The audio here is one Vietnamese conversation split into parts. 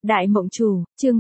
Đại Mộng Chủ, chương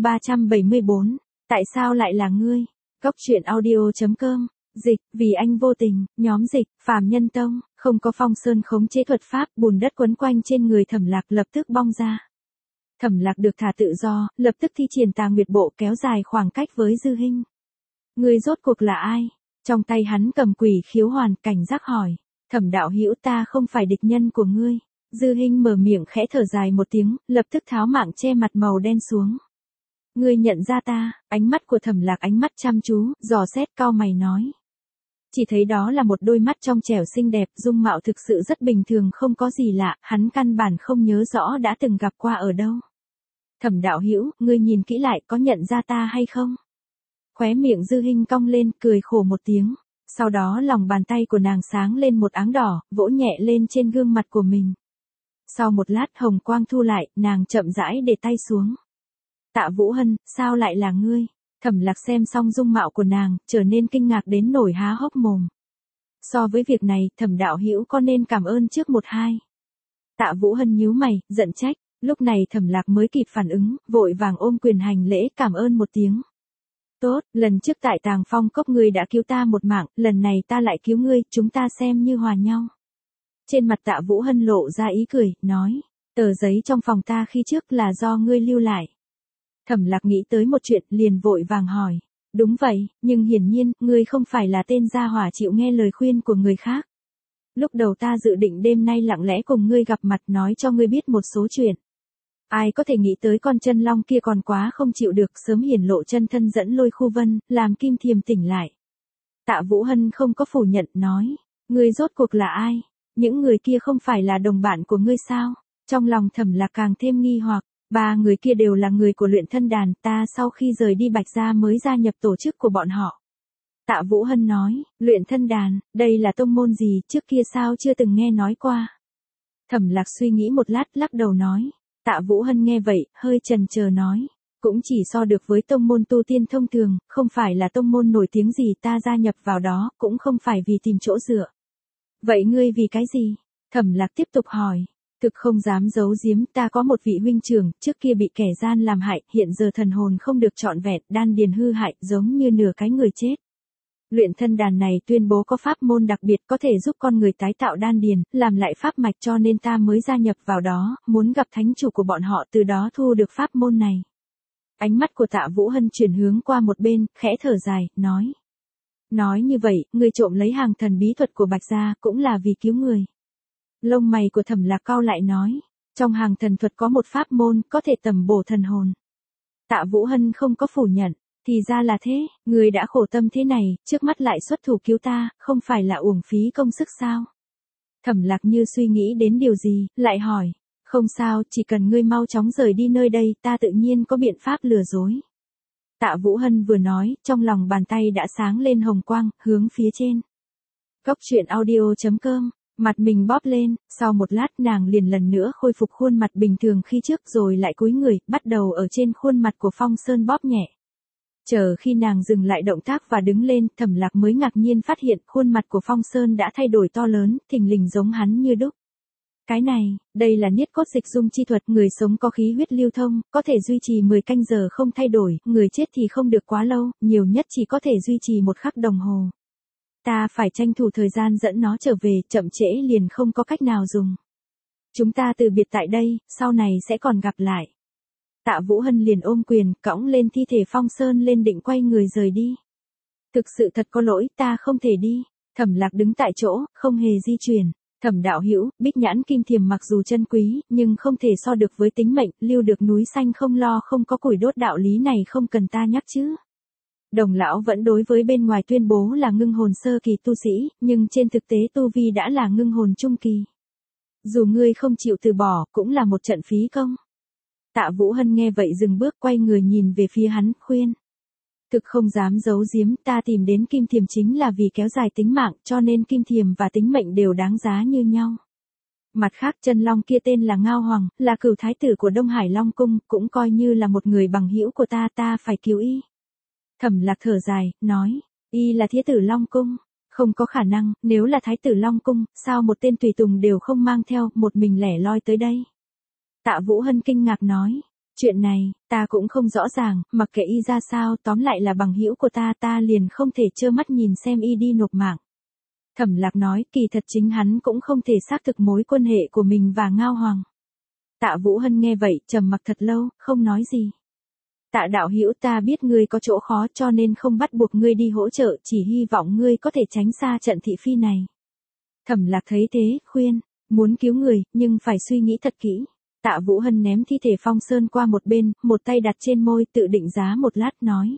374. Tại sao lại là ngươi? Góc truyện audio.com. Dịch, vì anh vô tình, nhóm dịch, Phàm Nhân Tông, không có Phong Sơn khống chế thuật pháp, bùn đất quấn quanh trên người Thẩm Lạc lập tức bong ra. Thẩm Lạc được thả tự do, lập tức thi triển Tà Nguyệt Bộ kéo dài khoảng cách với Dư Hinh. Ngươi rốt cuộc là ai? Trong tay hắn cầm Quỷ Khiếu Hoàn, cảnh giác hỏi. Thẩm đạo hữu, ta không phải địch nhân của ngươi. Dư Hinh mở miệng khẽ thở dài một tiếng, lập tức tháo mạng che mặt màu đen xuống. Ngươi nhận ra ta? Ánh mắt của Thẩm Lạc ánh mắt chăm chú, dò xét cau mày nói. Chỉ thấy đó là một đôi mắt trong trẻo xinh đẹp, dung mạo thực sự rất bình thường, không có gì lạ, hắn căn bản không nhớ rõ đã từng gặp qua ở đâu. Thẩm đạo hữu, ngươi nhìn kỹ lại, có nhận ra ta hay không? Khóe miệng Dư Hinh cong lên, cười khổ một tiếng. Sau đó lòng bàn tay của nàng sáng lên một áng đỏ, vỗ nhẹ lên trên gương mặt của mình. Sau một lát hồng quang thu lại, nàng chậm rãi để tay xuống. Tạ Vũ Hân, sao lại là ngươi? Thẩm Lạc xem xong dung mạo của nàng, trở nên kinh ngạc đến nổi há hốc mồm. So với việc này, Thẩm đạo hữu có nên cảm ơn trước một hai? Tạ Vũ Hân nhíu mày, giận trách. Lúc này Thẩm Lạc mới kịp phản ứng, vội vàng ôm quyền hành lễ cảm ơn một tiếng. Tốt, lần trước tại Tàng Phong Cốc ngươi đã cứu ta một mạng, lần này ta lại cứu ngươi, chúng ta xem như hòa nhau. Trên mặt Tạ Vũ Hân lộ ra ý cười, nói, tờ giấy trong phòng ta khi trước là do ngươi lưu lại. Thẩm Lạc nghĩ tới một chuyện, liền vội vàng hỏi, đúng vậy, nhưng hiển nhiên, ngươi không phải là tên gia hỏa chịu nghe lời khuyên của người khác. Lúc đầu ta dự định đêm nay lặng lẽ cùng ngươi gặp mặt nói cho ngươi biết một số chuyện. Ai có thể nghĩ tới con chân long kia còn quá không chịu được, sớm hiển lộ chân thân dẫn Lôi Khu Vân, làm Kim Thiềm tỉnh lại. Tạ Vũ Hân không có phủ nhận, nói, ngươi rốt cuộc là ai? Những người kia không phải là đồng bạn của ngươi sao? Trong lòng Thẩm Lạc càng thêm nghi hoặc, ba người kia đều là người của Luyện Thân Đàn, ta sau khi rời đi Bạch Gia mới gia nhập tổ chức của bọn họ. Tạ Vũ Hân nói, Luyện Thân Đàn, đây là tông môn gì, trước kia sao chưa từng nghe nói qua? Thẩm Lạc suy nghĩ một lát, lắc đầu nói. Tạ Vũ Hân nghe vậy, hơi chần chờ nói, cũng chỉ so được với tông môn tu tiên thông thường, không phải là tông môn nổi tiếng gì, ta gia nhập vào đó, cũng không phải vì tìm chỗ dựa. Vậy ngươi vì cái gì? Thẩm Lạc tiếp tục hỏi. Thực không dám giấu giếm, ta có một vị huynh trưởng, trước kia bị kẻ gian làm hại, hiện giờ thần hồn không được trọn vẹn, đan điền hư hại, giống như nửa cái người chết. Luyện Thân Đàn này tuyên bố có pháp môn đặc biệt có thể giúp con người tái tạo đan điền, làm lại pháp mạch, cho nên ta mới gia nhập vào đó, muốn gặp thánh chủ của bọn họ, từ đó thu được pháp môn này. Ánh mắt của Tạ Vũ Hân chuyển hướng qua một bên, khẽ thở dài, nói. Nói như vậy, ngươi trộm lấy hàng thần bí thuật của Bạch Gia cũng là vì cứu người. Lông mày của Thẩm Lạc cau lại nói, trong hàng thần thuật có một pháp môn có thể tầm bổ thần hồn. Tạ Vũ Hân không có phủ nhận. Thì ra là thế, người đã khổ tâm thế này, trước mắt lại xuất thủ cứu ta, không phải là uổng phí công sức sao? Thẩm Lạc như suy nghĩ đến điều gì, lại hỏi, không sao, chỉ cần ngươi mau chóng rời đi nơi đây, ta tự nhiên có biện pháp lừa dối. Tạ Vũ Hân vừa nói, trong lòng bàn tay đã sáng lên hồng quang, hướng phía trên. Góc truyện audio.com, mặt mình bóp lên, sau một lát nàng liền lần nữa khôi phục khuôn mặt bình thường khi trước rồi lại cúi người, bắt đầu ở trên khuôn mặt của Phong Sơn bóp nhẹ. Chờ khi nàng dừng lại động tác và đứng lên, Thẩm Lạc mới ngạc nhiên phát hiện khuôn mặt của Phong Sơn đã thay đổi to lớn, thình lình giống hắn như đúc. Cái này, đây là niết cốt dịch dung chi thuật, người sống có khí huyết lưu thông, có thể duy trì 10 canh giờ không thay đổi, người chết thì không được quá lâu, nhiều nhất chỉ có thể duy trì 1 khắc đồng hồ. Ta phải tranh thủ thời gian dẫn nó trở về, chậm trễ liền không có cách nào dùng. Chúng ta từ biệt tại đây, sau này sẽ còn gặp lại. Tạ Vũ Hân liền ôm quyền, cõng lên thi thể Phong Sơn lên định quay người rời đi. Thực sự thật có lỗi, ta không thể đi. Thẩm Lạc đứng tại chỗ, không hề di chuyển. Thẩm đạo hữu, Bích Nhãn Kim Thiềm mặc dù chân quý, nhưng không thể so được với tính mệnh, lưu được núi xanh không lo không có củi đốt, đạo lý này không cần ta nhắc chứ. Đồng lão vẫn đối với bên ngoài tuyên bố là ngưng hồn sơ kỳ tu sĩ, nhưng trên thực tế tu vi đã là ngưng hồn trung kỳ. Dù ngươi không chịu từ bỏ, cũng là một trận phí công. Tạ Vũ Hân nghe vậy dừng bước, quay người nhìn về phía hắn, khuyên. Thực không dám giấu giếm, ta tìm đến Kim Thiềm chính là vì kéo dài tính mạng, cho nên Kim Thiềm và tính mệnh đều đáng giá như nhau. Mặt khác, chân long kia tên là Ngao Hoàng, là cửu thái tử của Đông Hải Long Cung, cũng coi như là một người bằng hữu của ta, ta phải cứu y. Thẩm Lạc thở dài, nói, y là Thái tử Long Cung. Không có khả năng, nếu là Thái tử Long Cung, sao một tên tùy tùng đều không mang theo, một mình lẻ loi tới đây. Tạ Vũ Hân kinh ngạc nói, Chuyện này, ta cũng không rõ ràng, mặc kệ y ra sao, tóm lại là bằng hữu của ta, ta liền không thể trơ mắt nhìn xem y đi nộp mạng. Thẩm Lạc nói, kỳ thật chính hắn cũng không thể xác thực mối quan hệ của mình và Ngao Hoàng. Tạ Vũ Hân nghe vậy, trầm mặc thật lâu, không nói gì. Tạ đạo hữu, ta biết ngươi có chỗ khó cho nên không bắt buộc ngươi đi hỗ trợ, chỉ hy vọng ngươi có thể tránh xa trận thị phi này. Thẩm Lạc thấy thế, khuyên, muốn cứu người, nhưng phải suy nghĩ thật kỹ. Tạ Vũ Hân ném thi thể Phong Sơn qua một bên, một tay đặt trên môi, tự định giá một lát nói.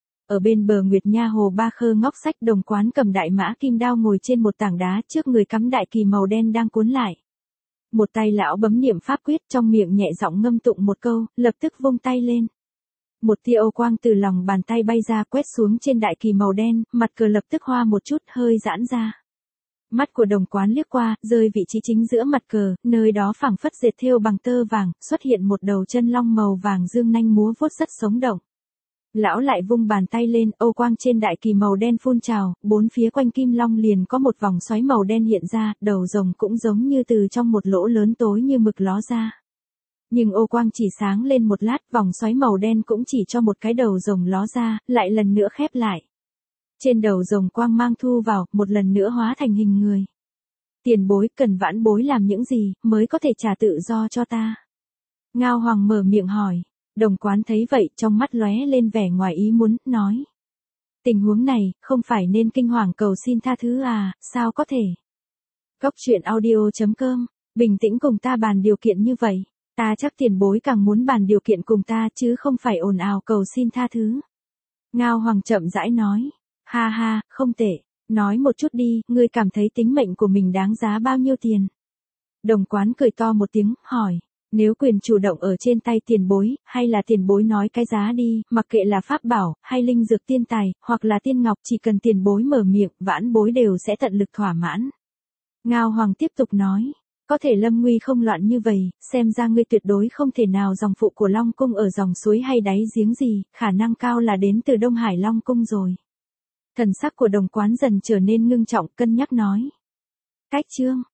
Ở bên bờ Nguyệt Nha Hồ Ba Khơ ngóc sách Đồng Quán cầm đại mã kim đao ngồi trên một tảng đá, trước người cắm đại kỳ màu đen đang cuốn lại. Một tay lão bấm niệm pháp quyết, trong miệng nhẹ giọng ngâm tụng một câu, lập tức vung tay lên. Một tia ô quang từ lòng bàn tay bay ra, quét xuống trên đại kỳ màu đen, mặt cờ lập tức hoa một chút, hơi giãn ra. Mắt của Đồng Quán liếc qua, rơi vị trí chính giữa mặt cờ, nơi đó phảng phất dệt thêu bằng tơ vàng, xuất hiện một đầu chân long màu vàng dương nanh múa vuốt rất sống động. Lão lại vung bàn tay lên, ô quang trên đại kỳ màu đen phun trào, bốn phía quanh kim long liền có một vòng xoáy màu đen hiện ra, đầu rồng cũng giống như từ trong một lỗ lớn tối như mực ló ra. Nhưng ô quang chỉ sáng lên một lát, vòng xoáy màu đen cũng chỉ cho một cái đầu rồng ló ra, lại lần nữa khép lại. Trên đầu rồng quang mang thu vào, một lần nữa hóa thành hình người. Tiền bối, cần vãn bối làm những gì, mới có thể trả tự do cho ta? Ngao Hoàng mở miệng hỏi. Đồng Quán thấy vậy, trong mắt lóe lên vẻ ngoài ý muốn, nói. Tình huống này, không phải nên kinh hoàng cầu xin tha thứ à, sao có thể? Góc truyện audio.com, bình tĩnh cùng ta bàn điều kiện như vậy. Ta chắc tiền bối càng muốn bàn điều kiện cùng ta chứ không phải ồn ào cầu xin tha thứ. Ngao Hoàng chậm rãi nói. Ha ha, không tệ. Nói một chút đi, ngươi cảm thấy tính mệnh của mình đáng giá bao nhiêu tiền? Đồng Quán cười to một tiếng, hỏi. Nếu quyền chủ động ở trên tay tiền bối, hay là tiền bối nói cái giá đi, mặc kệ là pháp bảo, hay linh dược tiên tài, hoặc là tiên ngọc, chỉ cần tiền bối mở miệng, vãn bối đều sẽ tận lực thỏa mãn. Ngao Hoàng tiếp tục nói. Có thể lâm nguy không loạn như vậy, xem ra ngươi tuyệt đối không thể nào dòng phụ của Long Cung ở dòng suối hay đáy giếng gì, khả năng cao là đến từ Đông Hải Long Cung rồi. Thần sắc của Đồng Quán dần trở nên ngưng trọng, cân nhắc nói. Cách chương.